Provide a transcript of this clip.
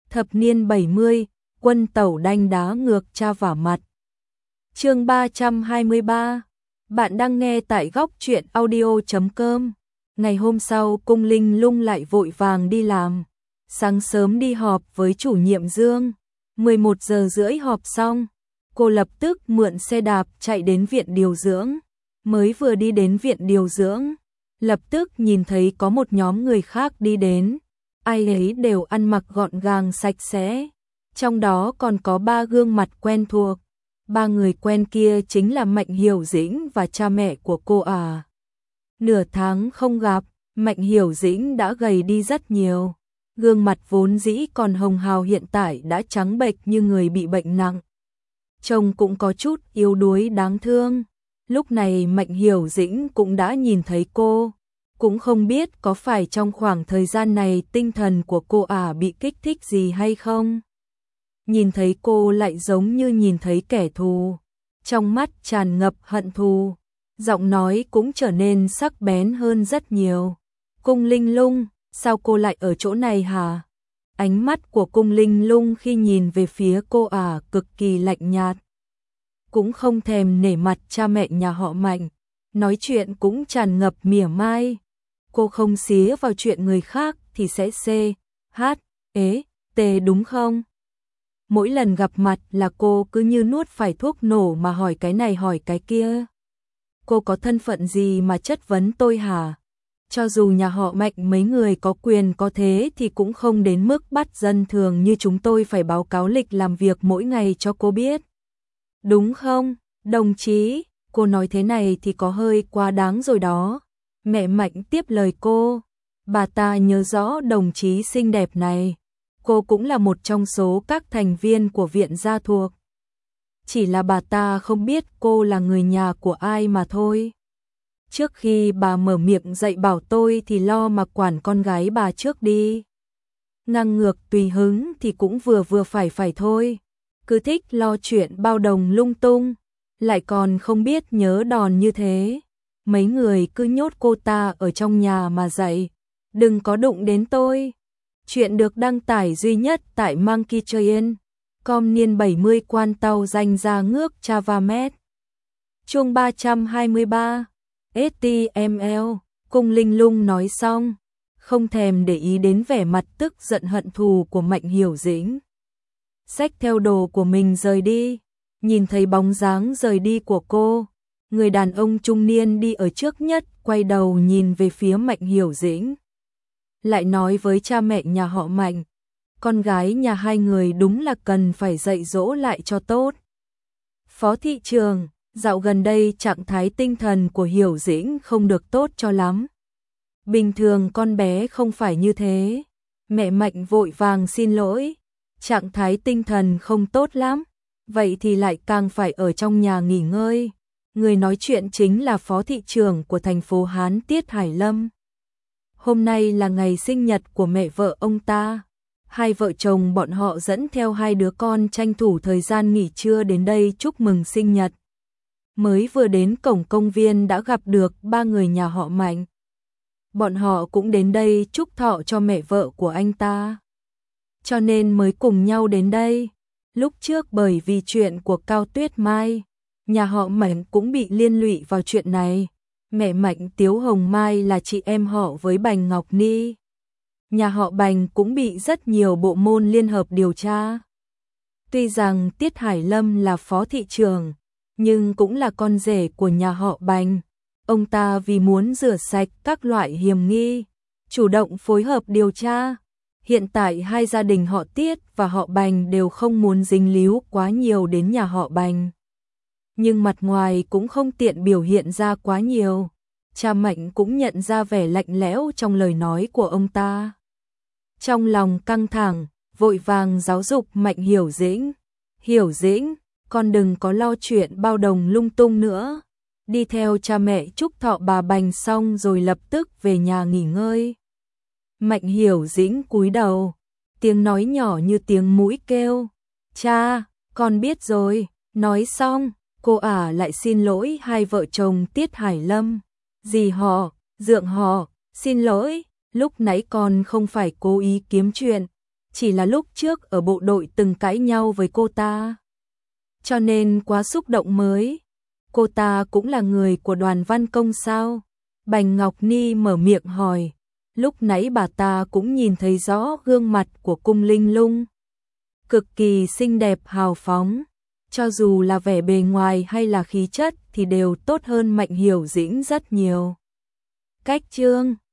Thập niên 70, quân tẩu đanh đá ngược cha vả mặt. Chương 323. Bạn đang nghe tại góc truyện audio.com. Ngày hôm sau, Cung Linh Lung lại vội vàng đi làm. Sáng sớm đi họp với chủ nhiệm Dương. 11 giờ rưỡi họp xong, cô lập tức mượn xe đạp chạy đến viện điều dưỡng. Mới vừa đi đến viện điều dưỡng, lập tức nhìn thấy có một nhóm người khác đi đến. Ai ấy đều ăn mặc gọn gàng sạch sẽ. Trong đó còn có 3 gương mặt quen thuộc. 3 người quen kia chính là Mạnh Hiểu Dĩnh và cha mẹ của cô à. Nửa tháng không gặp, Mạnh Hiểu Dĩnh đã gầy đi rất nhiều. Gương mặt vốn dĩ còn hồng hào hiện tại đã trắng bệch như người bị bệnh nặng. Trông cũng có chút yếu đuối đáng thương. Lúc này Mạnh Hiểu Dĩnh cũng đã nhìn thấy cô. Cũng không biết có phải trong khoảng thời gian này tinh thần của cô bị kích thích gì hay không. Nhìn thấy cô lại giống như nhìn thấy kẻ thù. Trong mắt tràn ngập hận thù. Giọng nói cũng trở nên sắc bén hơn rất nhiều. Cung Linh Lung, sao cô lại ở chỗ này hả? Ánh mắt của Cung Linh Lung khi nhìn về phía cô cực kỳ lạnh nhạt. Cũng không thèm nể mặt cha mẹ nhà họ Mạnh. Nói chuyện cũng tràn ngập mỉa mai. Cô không xía vào chuyện người khác thì sẽ CHT đúng không? Mỗi lần gặp mặt là cô cứ như nuốt phải thuốc nổ mà hỏi cái này hỏi cái kia. Cô có thân phận gì mà chất vấn tôi hả? Cho dù nhà họ Mạnh mấy người có quyền có thế thì cũng không đến mức bắt dân thường như chúng tôi phải báo cáo lịch làm việc mỗi ngày cho cô biết. Đúng không, đồng chí? Cô nói thế này thì có hơi quá đáng rồi đó. Mẹ Mạnh tiếp lời cô. Bà ta nhớ rõ đồng chí xinh đẹp này. Cô cũng là một trong số các thành viên của viện gia thuộc. Chỉ là bà ta không biết cô là người nhà của ai mà thôi. Trước khi bà mở miệng dạy bảo tôi thì lo mà quản con gái bà trước đi. Ngang ngược tùy hứng thì cũng vừa phải thôi. Cứ thích lo chuyện bao đồng lung tung. Lại còn không biết nhớ đòn như thế. Mấy người cứ nhốt cô ta ở trong nhà mà dạy. Đừng có đụng đến tôi. Chuyện được đăng tải duy nhất tại Monkey Train. Com niên 70 quan tàu danh ra ngước Chavamet. Chương 323. STML. Cung Linh Lung nói xong, không thèm để ý đến vẻ mặt tức giận hận thù của Mạnh Hiểu Dĩnh. Xách theo đồ của mình rời đi. Nhìn thấy bóng dáng rời đi của cô, người đàn ông trung niên đi ở trước nhất quay đầu nhìn về phía Mạnh Hiểu Dĩnh. Lại nói với cha mẹ nhà họ Mạnh, con gái nhà hai người đúng là cần phải dạy dỗ lại cho tốt. Phó thị trưởng, dạo gần đây trạng thái tinh thần của Hiểu Dĩnh không được tốt cho lắm. Bình thường con bé không phải như thế. Mẹ Mạnh vội vàng xin lỗi. Trạng thái tinh thần không tốt lắm. Vậy thì lại càng phải ở trong nhà nghỉ ngơi. Người nói chuyện chính là phó thị trưởng của thành phố Hán Tiết Hải Lâm. Hôm nay là ngày sinh nhật của mẹ vợ ông ta. Hai vợ chồng bọn họ dẫn theo hai đứa con tranh thủ thời gian nghỉ trưa đến đây chúc mừng sinh nhật. Mới vừa đến cổng công viên đã gặp được 3 người nhà họ Mạnh. Bọn họ cũng đến đây chúc thọ cho mẹ vợ của anh ta. Cho nên mới cùng nhau đến đây. Lúc trước bởi vì chuyện của Cao Tuyết Mai, nhà họ Mạnh cũng bị liên lụy vào chuyện này. Mẹ Mạnh Tiếu Hồng Mai là chị em họ với Bành Ngọc Ni. Nhà họ Bành cũng bị rất nhiều bộ môn liên hợp điều tra. Tuy rằng Tiết Hải Lâm là phó thị trưởng, nhưng cũng là con rể của nhà họ Bành. Ông ta vì muốn rửa sạch các loại hiểm nghi, chủ động phối hợp điều tra. Hiện tại hai gia đình họ Tiết và họ Bành đều không muốn dính líu quá nhiều đến nhà họ Bành. Nhưng mặt ngoài cũng không tiện biểu hiện ra quá nhiều. Cha Mạnh cũng nhận ra vẻ lạnh lẽo trong lời nói của ông ta. Trong lòng căng thẳng, vội vàng giáo dục Mạnh Hiểu Dĩnh. Hiểu Dĩnh, con đừng có lo chuyện bao đồng lung tung nữa. Đi theo cha mẹ chúc thọ bà Bành xong rồi lập tức về nhà nghỉ ngơi. Mạnh Hiểu Dĩnh cúi đầu, tiếng nói nhỏ như tiếng mũi kêu. Cha, con biết rồi. Nói xong, cô lại xin lỗi hai vợ chồng Tiết Hải Lâm. Dì họ, dượng họ, xin lỗi, lúc nãy con không phải cố ý kiếm chuyện. chỉ là lúc trước ở bộ đội từng cãi nhau với cô ta. Cho nên quá xúc động mới. Cô ta cũng là người của Đoàn Văn Công sao? Bành Ngọc Ni mở miệng hỏi. Lúc nãy bà ta cũng nhìn thấy rõ gương mặt của Cung Linh Lung. Cực kỳ xinh đẹp hào phóng. Cho dù là vẻ bề ngoài hay là khí chất thì đều tốt hơn Mạnh Hiểu Dĩnh rất nhiều. Cách chương